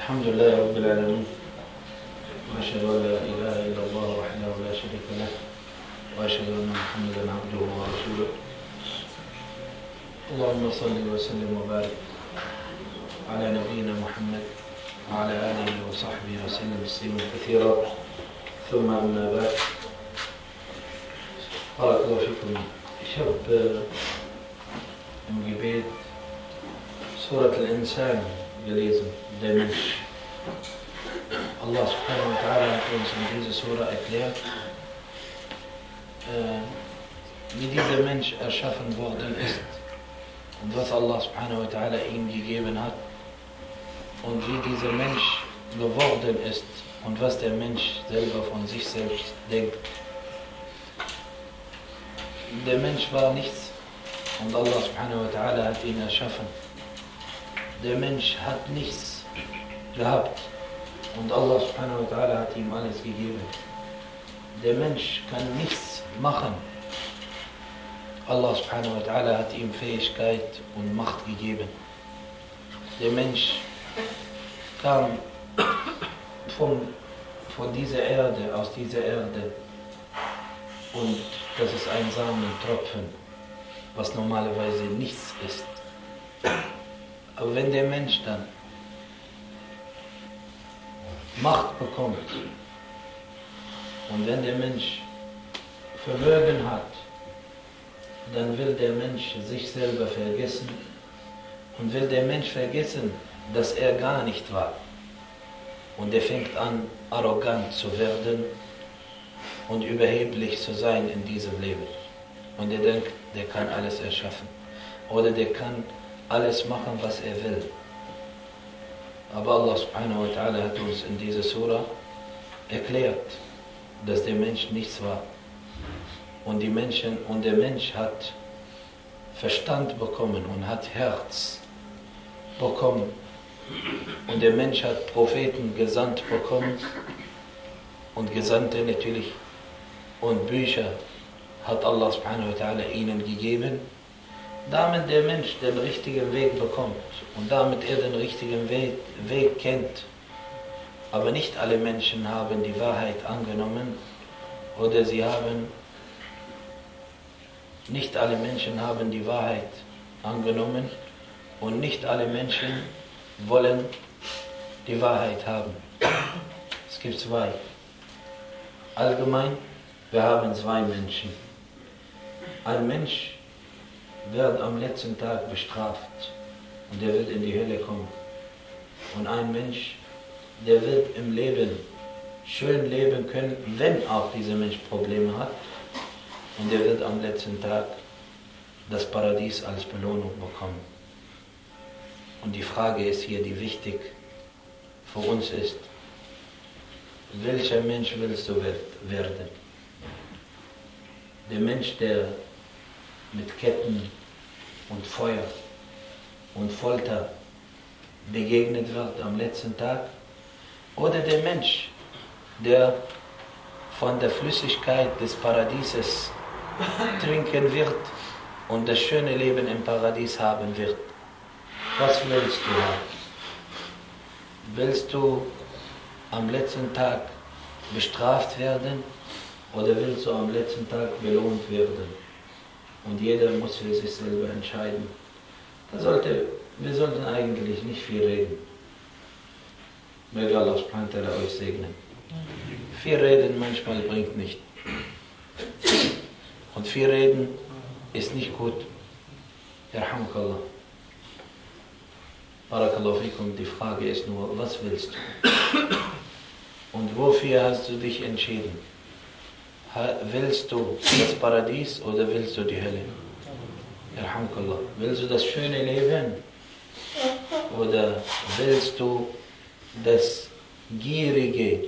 الحمد لله رب العالمين وأشهد أن لا إله إلا الله وحده لا شريك له وأشهد أن محمدا عبده ورسوله اللهم صل وسلم وبارك على نبينا محمد وعلى آله وصحبه وسلم تسليما كثيرا ثم أما بعد بارك الله فيكم. Ich habe im Gebet Surat al-Insan gelesen, der Mensch. Allah subhanahu wa ta'ala hat uns in dieser Surah erklärt, wie dieser Mensch erschaffen worden ist und was Allah subhanahu wa ta'ala ihm gegeben hat und wie dieser Mensch geworden ist und was der Mensch selber von sich selbst denkt. Der Mensch war nichts und Allah subhanahu wa ta'ala hat ihn erschaffen. Der Mensch hat nichts gehabt und Allah subhanahu wa ta'ala hat ihm alles gegeben. Der Mensch kann nichts machen. Allah subhanahu wa ta'ala hat ihm Fähigkeit und Macht gegeben. Der Mensch kam von dieser Erde, aus dieser Erde, und das ist ein Samentropfen, was normalerweise nichts ist. Aber wenn der Mensch dann Macht bekommt und wenn der Mensch Vermögen hat, dann will der Mensch sich selber vergessen und will der Mensch vergessen, dass er gar nicht war. Und er fängt an, arrogant zu werden und überheblich zu sein in diesem Leben. Und er denkt, der kann alles erschaffen oder der kann alles machen, was er will. Aber Allah subhanahu wa ta'ala hat uns in dieser Surah erklärt, dass der Mensch nichts war. Und der Mensch hat Verstand bekommen und hat Herz bekommen. Und der Mensch hat Propheten gesandt bekommen und Gesandte natürlich und Bücher hat Allah subhanahu wa ta'ala ihnen gegeben, damit der Mensch den richtigen Weg bekommt und damit er den richtigen Weg kennt. Aber nicht alle Menschen haben die Wahrheit angenommen oder nicht alle Menschen haben die Wahrheit angenommen und nicht alle Menschen wollen die Wahrheit haben. Es gibt zwei. Allgemein, wir haben zwei Menschen. Ein Mensch wird am letzten Tag bestraft und er wird in die Hölle kommen. Und ein Mensch, der wird im Leben schön leben können, wenn auch dieser Mensch Probleme hat. Und er wird am letzten Tag das Paradies als Belohnung bekommen. Und die Frage ist hier, die wichtig für uns ist: Welcher Mensch willst du werden? Der Mensch, der mit Ketten und Feuer und Folter begegnet wird am letzten Tag? Oder der Mensch, der von der Flüssigkeit des Paradieses trinken wird und das schöne Leben im Paradies haben wird? Was willst du haben? Willst du am letzten Tag bestraft werden oder willst du am letzten Tag belohnt werden? Und jeder muss für sich selber entscheiden. Wir sollten eigentlich nicht viel reden. Möge Allah subhanahu wa ta'ala euch segnen. Viel reden manchmal bringt nicht. Und viel reden ist nicht gut. Yarhamukallah. Barakallahu fikum. Die Frage ist nur, was willst du? Und wofür hast du dich entschieden? Willst du das Paradies oder willst du die Hölle? Yarhamukallah. Willst du das schöne Leben? Oder willst du das gierige,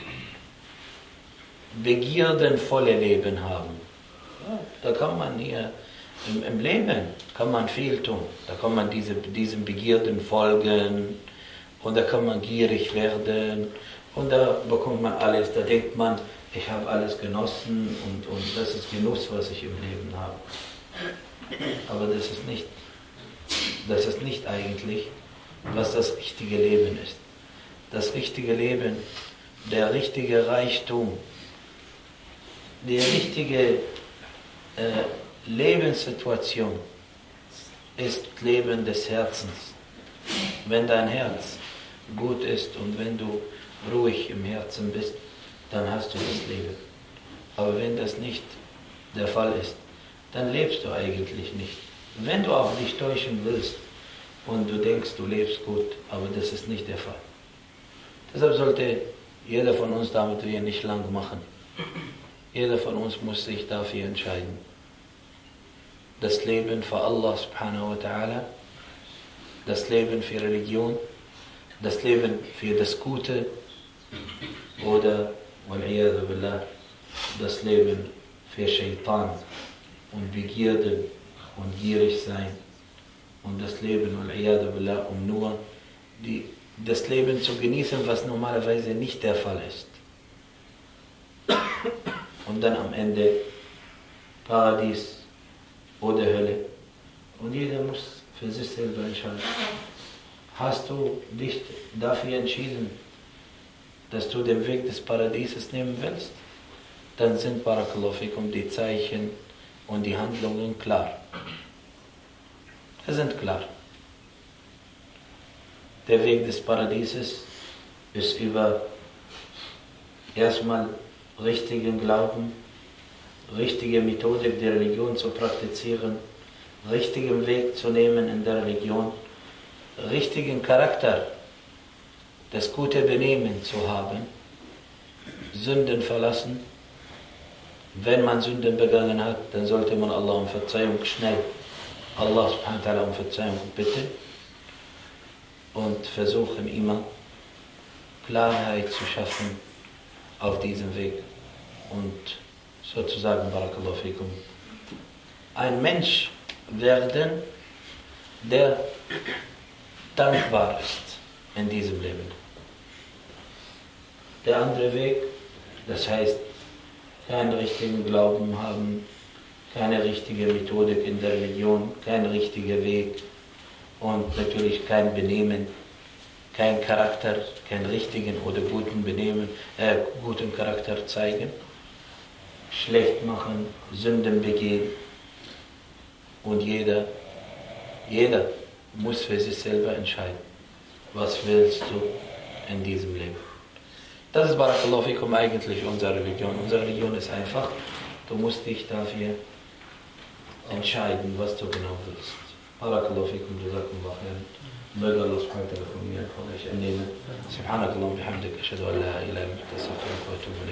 begierdenvolle Leben haben? Ja, da kann man hier im Leben kann man viel tun. Da kann man diesen Begierden folgen und da kann man gierig werden und da bekommt man alles. Da denkt man, ich habe alles genossen und das ist Genuss, was ich im Leben habe. Aber das ist nicht eigentlich, was das richtige Leben ist. das richtige Leben, der richtige Reichtum, die richtige Lebenssituation ist Leben des Herzens. Wenn dein Herz gut ist und wenn du ruhig im Herzen bist, dann hast du das Leben. Aber wenn das nicht der Fall ist, dann lebst du eigentlich nicht. Wenn du auch dich täuschen willst und du denkst, du lebst gut, aber das ist nicht der Fall. Deshalb sollte jeder von uns, damit wir nicht lang machen, jeder von uns muss sich dafür entscheiden. Das Leben für Allah subhanahu wa ta'ala, das Leben für Religion, das Leben für das Gute oder, wal'iyadu billah, das Leben für Shaitan und Begierden und gierig sein und das Leben, wal'iyadu billah, um nur das Leben zu genießen, was normalerweise nicht der Fall ist. Und dann am Ende Paradies oder Hölle. Und jeder muss für sich selber entscheiden. Hast du dich dafür entschieden, dass du den Weg des Paradieses nehmen willst? Dann sind Barakallahu fikum die Zeichen und die Handlungen klar. Sie sind klar. Der Weg des Paradieses ist über erstmal richtigen Glauben, richtige Methodik der Religion zu praktizieren, richtigen Weg zu nehmen in der Religion, richtigen Charakter, das gute Benehmen zu haben, Sünden verlassen. Wenn man Sünden begangen hat, dann sollte man Allah um Verzeihung schnell, Allah subhanahu wa ta'ala um Verzeihung bitten und versuchen immer Klarheit zu schaffen auf diesem Weg und sozusagen, Barakallahu fikum, ein Mensch werden, der dankbar ist in diesem Leben. Der andere Weg, das heißt, keinen richtigen Glauben haben, keine richtige Methodik in der Religion, kein richtiger Weg und natürlich kein Benehmen, kein Charakter, keinen richtigen oder guten Benehmen, guten Charakter zeigen, schlecht machen, Sünden begehen. Und jeder muss für sich selber entscheiden, was willst du in diesem Leben. Das ist Barakallahu fikum eigentlich unsere Religion. Unsere Religion ist einfach, du musst dich dafür entscheiden, was du genau willst. Barakallahu fikum, jazakumullah khairan. Möge Allah subhanahu wa ta'ala von mir von euch annehmen. Subhanakallahumma bihamdik, ashhadu an la ilaha illa anta, astaghfiruka wa atubu ilayk.